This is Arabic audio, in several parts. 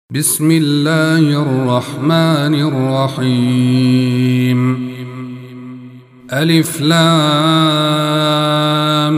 بسم الله الرحمن الرحيم. ألف لام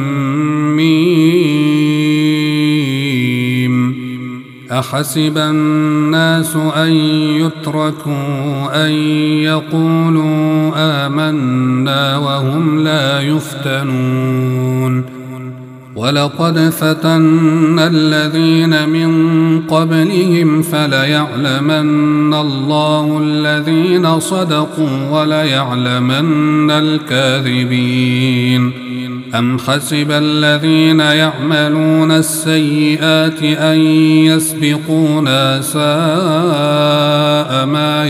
ميم. أحسب الناس أن يتركوا أن يقولوا آمنا وهم لا يفتنون. ولقد فتنا الذين من قبلهم فليعلمن الله الذين صدقوا وليعلمن الكاذبين. أم حسب الذين يعملون السيئات أن يسبقونا ساء ما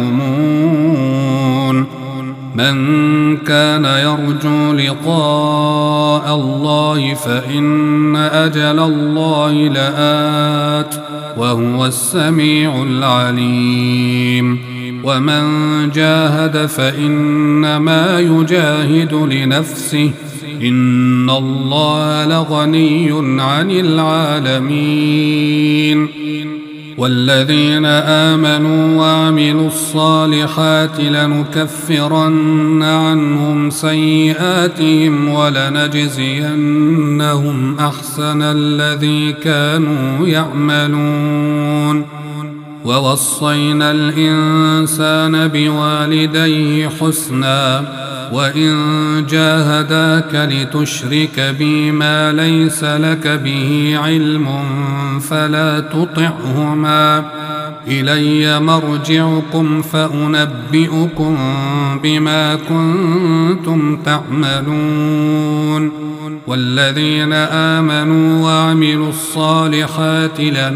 يحكمون. من كان يرجو لقاء الله فإن أجل الله لآت وهو السميع العليم. ومن جاهد فإنما يجاهد لنفسه إن الله لغني عن العالمين. والذين آمنوا وعملوا الصالحات لنكفرن عنهم سيئاتهم ولنجزينهم أحسن الذي كانوا يعملون. ووصينا الإنسان بوالديه حسنا وإن جاهداك لتشرك بي ما ليس لك به علم فلا تطعهما إلي مرجعكم فأنبئكم بما كنتم تعملون. والذين آمنوا وعملوا الصالحات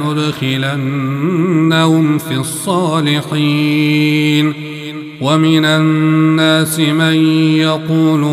لندخلنهم في الصالحين. ومن الناس من يقول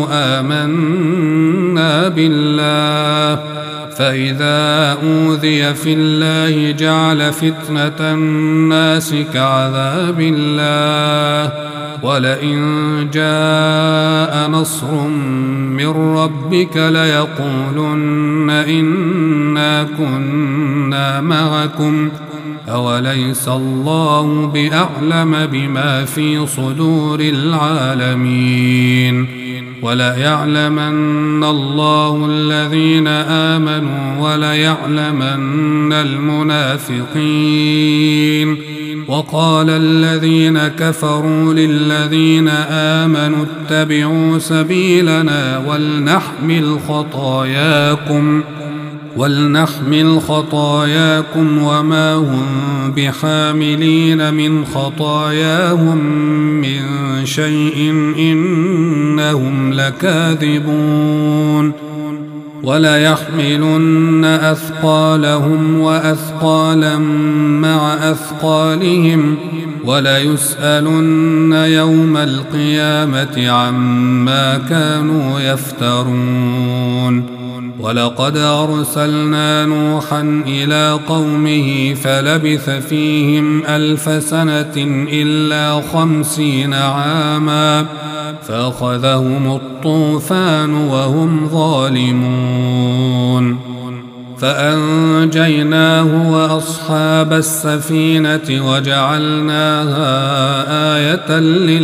آمنا بالله فإذا أوذي في الله جعل فتنة الناس كعذاب الله ولئن جاء نصر من ربك ليقولن إنا كنا معكم أوليس الله بأعلم بما في صدور العالمين. وليعلمن الله الذين آمنوا وليعلمن المنافقين. وقال الذين كفروا للذين آمنوا اتبعوا سبيلنا ولنحمل خطاياكم وما هم بحاملين من خطاياهم من شيء إنهم لكاذبون. وليحملن أثقالهم وأثقالا مع أثقالهم وليسألن يوم القيامة عما كانوا يفترون. ولقد أرسلنا نوحا إلى قومه فلبث فيهم 1000 سنة إلا 50 عاما فأخذهم الطوفان وهم ظالمون. فأنجيناه وأصحاب السفينة وجعلناها آية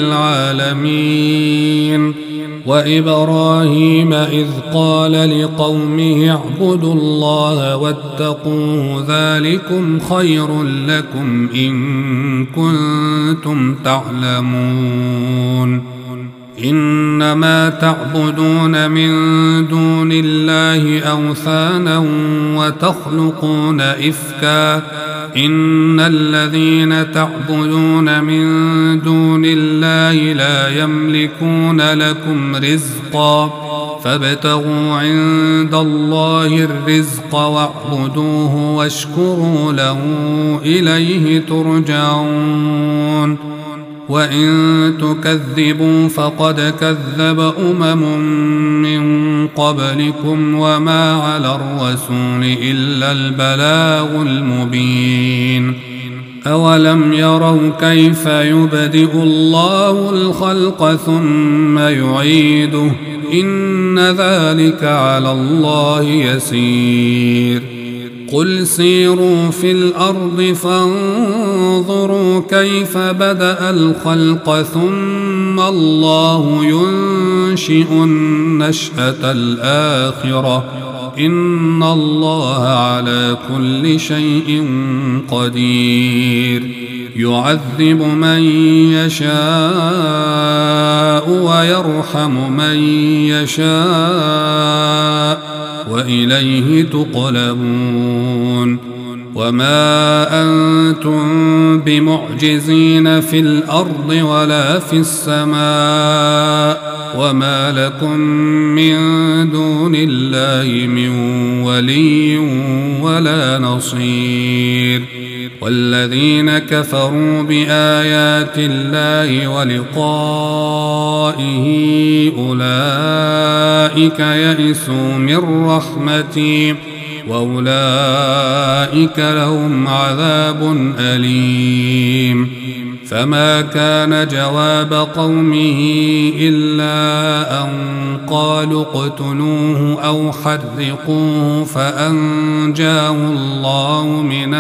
للعالمين. وإبراهيم إذ قال لقومه اعبدوا الله واتقوه ذلكم خير لكم إن كنتم تعلمون. إنما تعبدون من دون الله أوثانا وتخلقون إفكا إن الذين تعبدون من دون الله لا يملكون لكم رزقا فابتغوا عند الله الرزق واعبدوه واشكروا له إليه ترجعون. وإن تكذبوا فقد كذب من قبلكم وما على الرسول إلا البلاغ المبين. أولم يروا كيف يبدئ الله الخلق ثم يعيده إن ذلك على الله يسير. قل سيروا في الأرض فانظروا كيف بدأ الخلق ثم الله ينشئ النشأة الآخرة إن الله على كل شيء قدير يعذب من يشاء ويرحم من يشاء وإليه تقلبون وما أنتم بمعجزين في الأرض ولا في السماء وما لكم من دون الله من ولي ولا نصير والذين كفروا بآيات الله ولقائه أولئك يئسوا من رحمتي وأولئك لهم عذاب أليم فما كان جواب قومه إلا أن قالوا اقتلوه أو حرقوه فأنجاه الله من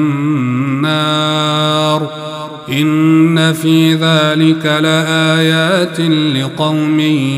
النار إن في ذلك لآيات لقوم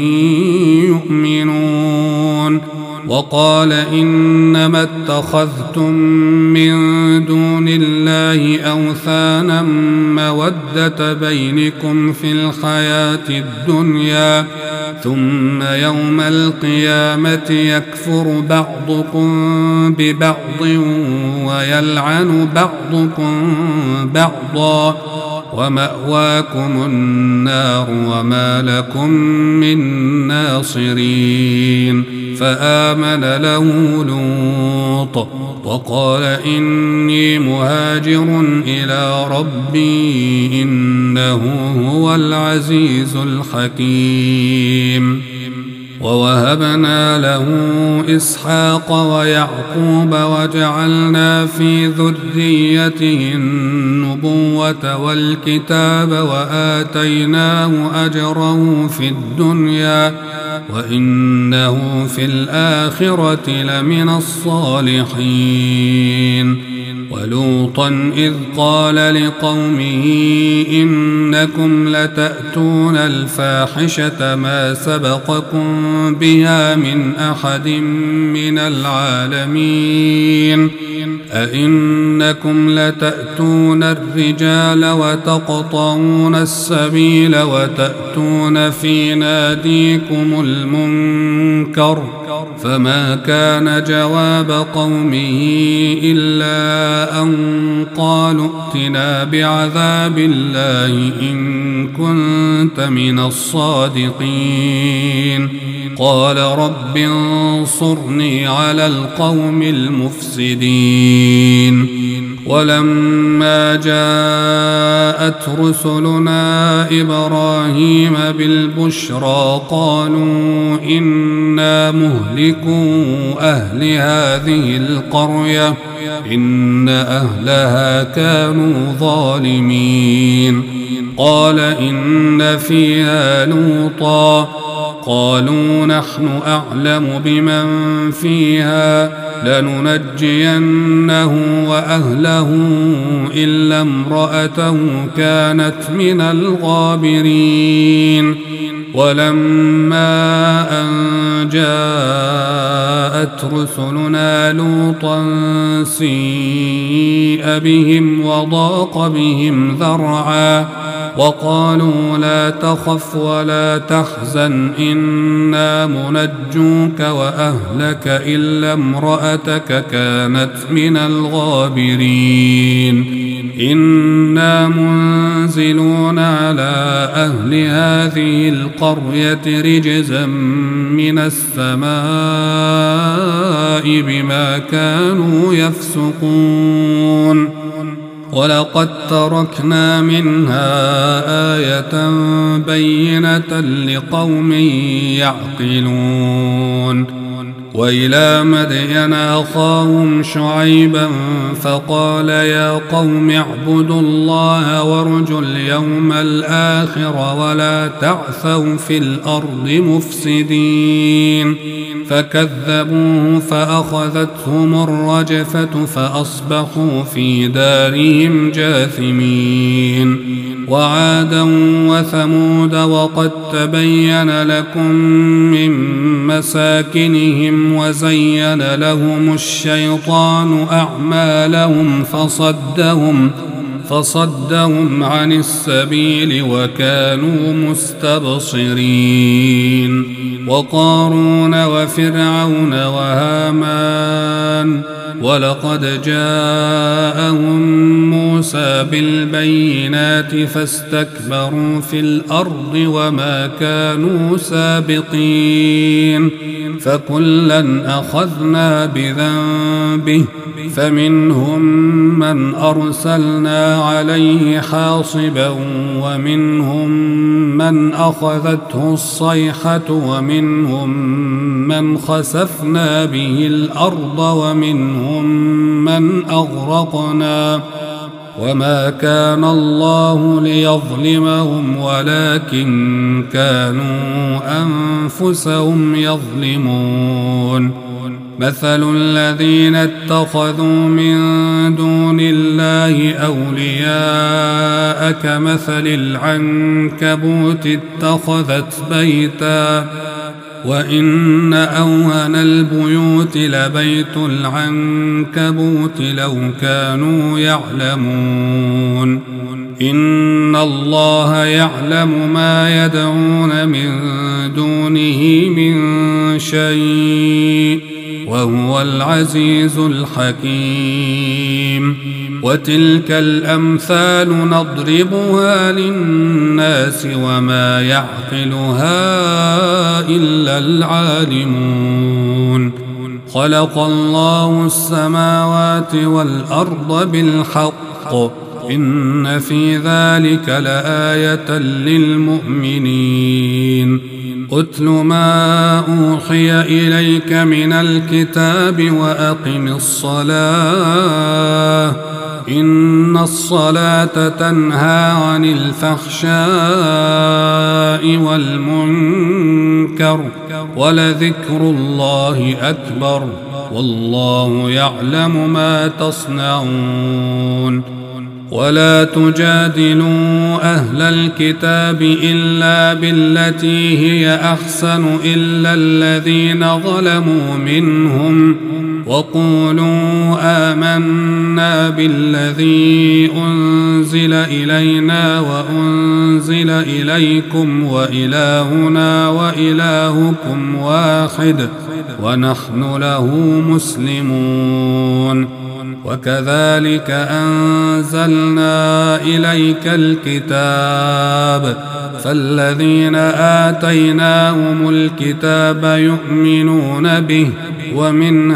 يؤمنون وقال إنما اتخذتم من دون الله أوثانا مودة بينكم في الحياة الدنيا ثم يوم القيامة يكفر بعضكم ببعض ويلعن بعضكم بعضا ومأواكم النار وما لكم من ناصرين فآمن له لوط وقال إني مهاجر إلى ربي إنه هو العزيز الحكيم ووهبنا له إسحاق ويعقوب وجعلنا في ذريته النبوة والكتاب وآتيناه أجره في الدنيا وإنه في الآخرة لمن الصالحين ولوطا إذ قال لقومه إنكم لتأتون الفاحشة ما سبقكم بها من أحد من العالمين أئنكم لتأتون الرجال وتقطعون السبيل وتأتون في ناديكم المنكر فما كان جواب قومه إلا أن قالوا ائتنا بعذاب الله إن كنت من الصادقين قال رب انصرني على القوم المفسدين ولما جاءت رسلنا إبراهيم بالبشرى قالوا إنا مهلكو أهل هذه القرية إن أهلها كانوا ظالمين قال إن فيها لوطا قالوا نحن أعلم بمن فيها لننجينه وأهله إلا امرأته كانت من الغابرين ولما أن جاءت رسلنا لوطا سيء بهم وضاق بهم ذرعا وقالوا لا تخف ولا تحزن إنا منجوك وأهلك إلا امرأتك كانت من الغابرين إنا منزلون على أهل هذه القرية رجزا من السماء بما كانوا يفسقون ولقد تركنا منها آية بينة لقوم يعقلون وإلى مدين أخاهم شعيبا فقال يا قوم اعبدوا الله وارجوا اليوم الآخر ولا تعثوا في الأرض مفسدين فكذبوه فأخذتهم الرجفة فأصبحوا في دارهم جاثمين وعادا وثمود وقد تبين لكم من مساكنهم وزين لهم الشيطان أعمالهم فصدهم عن السبيل وكانوا مستبصرين وقارون وفرعون وهامان ولقد جاءهم موسى بالبينات فاستكبروا في الأرض وما كانوا سابقين فكلا أخذنا بذنبه فمنهم من أرسلنا عليه حاصبا ومنهم من أخذته الصيحة ومنهم من خسفنا به الأرض ومنهم من أغرقنا وما كان الله ليظلمهم ولكن كانوا أنفسهم يظلمون مثل الذين اتخذوا من دون الله أولياء كمثل العنكبوت اتخذت بيتا وإن أوهن البيوت لبيت العنكبوت لو كانوا يعلمون إن الله يعلم ما يدعون من دونه من شيء وهو العزيز الحكيم وتلك الأمثال نضربها للناس وما يعقلها إلا العالمون خلق الله السماوات والأرض بالحق إن في ذلك لآية للمؤمنين أتل ما أوحي إليك من الكتاب وأقم الصلاة إن الصلاة تنهى عن الفحشاء والمنكر ولذكر الله أكبر والله يعلم ما تصنعون ولا تجادلوا أهل الكتاب إلا بالتي هي أحسن إلا الذين ظلموا منهم وقولوا آمنا بالذي أنزل إلينا وأنزل إليكم وإلهنا وإلهكم واحد ونحن له مسلمون وكذلك أنزلنا إليك الكتاب فالذين آتيناهم الكتاب يؤمنون به ومن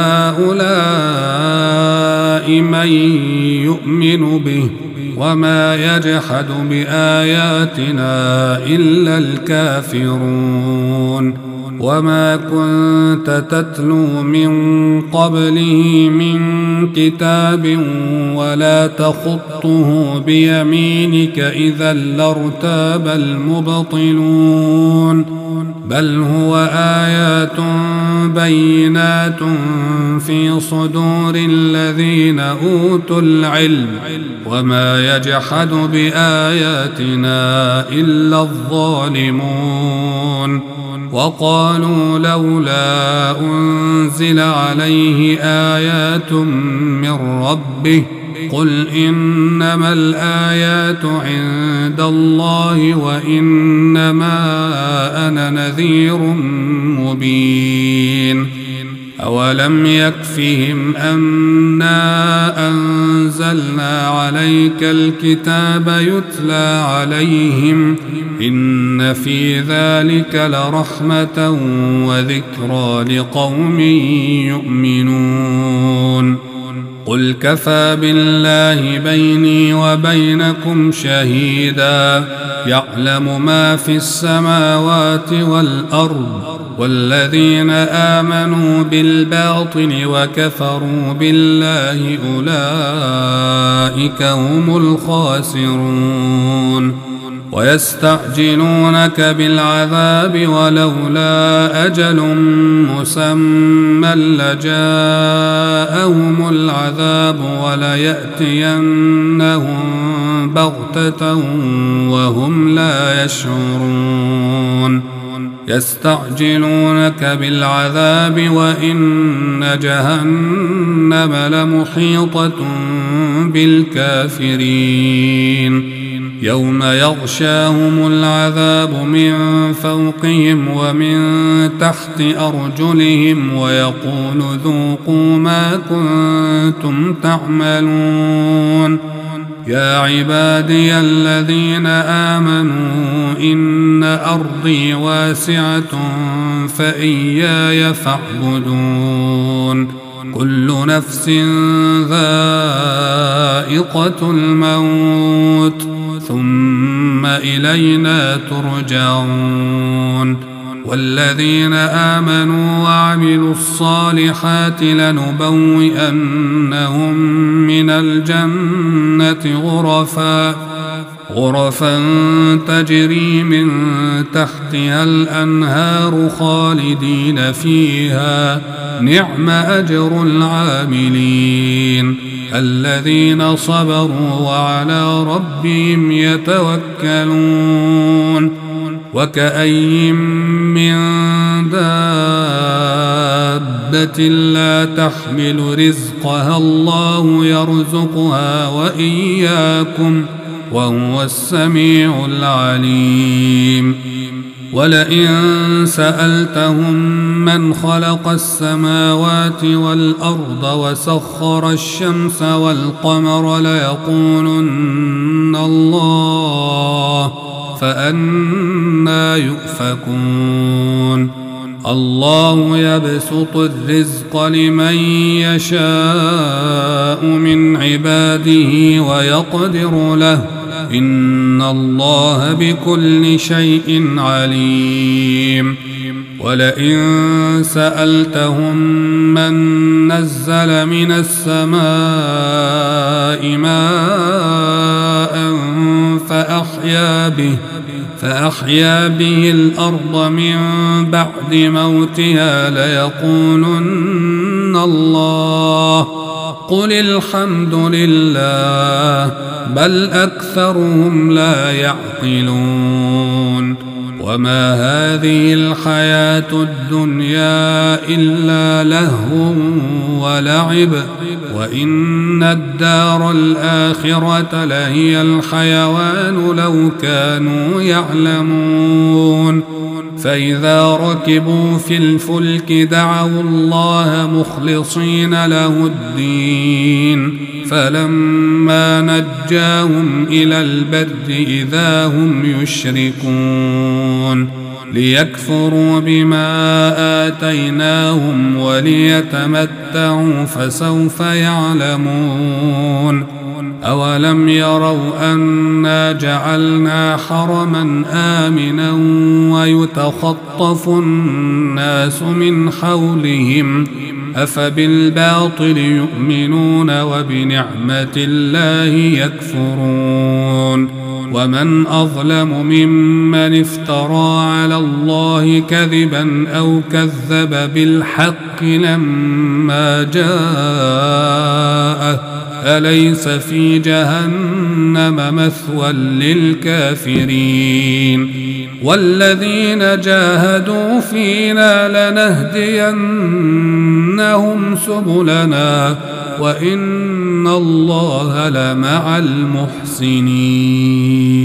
هؤلاء من يؤمن به وما يجحد بآياتنا إلا الكافرون وما كنت تتلو من قبله من كتاب ولا تخطه بيمينك إذا لارتاب المبطلون بل هو آيات بينات في صدور الذين أوتوا العلم وما يجحد بآياتنا إلا الظالمون وقالوا لولا أنزل عليه آيات من ربه قل إنما الآيات عند الله وإنما أنا نذير مبين أولم يكفهم أنا أنزلنا عليك الكتاب يتلى عليهم إن في ذلك لرحمة وذكرى لقوم يؤمنون قل كفى بالله بيني وبينكم شهيدا يعلم ما في السماوات والأرض والذين آمنوا بالباطل وكفروا بالله أولئك هم الخاسرون ويستعجلونك بالعذاب ولولا أجل مسمى لجاءهم العذاب وليأتينهم بغتة وهم لا يشعرون يستعجلونك بالعذاب وإن جهنم لمحيطة بالكافرين يوم يغشاهم العذاب من فوقهم ومن تحت أرجلهم ويقول ذوقوا ما كنتم تعملون يا عبادي الذين آمنوا إن أرضي واسعة فإياي فاعبدون كل نفس ذائقة الموت ثم إلينا ترجعون والذين آمنوا وعملوا الصالحات لنبوئنهم من الجنة غرفا تجري من تحتها الأنهار خالدين فيها نعم أجر العاملين الذين صبروا وعلى ربهم يتوكلون وكأي من دابة لا تحمل رزقها الله يرزقها وإياكم وهو السميع العليم ولئن سألتهم من خلق السماوات والأرض وسخر الشمس والقمر ليقولن الله فأنى يؤفكون الله يبسط الرزق لمن يشاء من عباده ويقدر له إن الله بكل شيء عليم ولئن سألتهم من نزل من السماء ماء فأحيا به الأرض من بعد موتها ليقولن الله قل الحمد لله بل أكثرهم لا يعقلون وما هذه الحياة الدنيا إلا لهو ولعب وإن الدار الآخرة لهي الحيوان لو كانوا يعلمون فإذا ركبوا في الفلك دعوا الله مخلصين له الدين فلما نجاهم إلى البر إذا هم يشركون ليكفروا بما آتيناهم وليتمتعوا فسوف يعلمون أولم يروا أنا جعلنا حرما آمنا ويتخطف الناس من حولهم أفبالباطل يؤمنون وبنعمة الله يكفرون ومن أظلم ممن افترى على الله كذبا أو كذب بالحق لما جاءه أليس في جهنم مثوى للكافرين والذين جاهدوا فينا لنهدينهم سبلنا وإن الله لمع المحسنين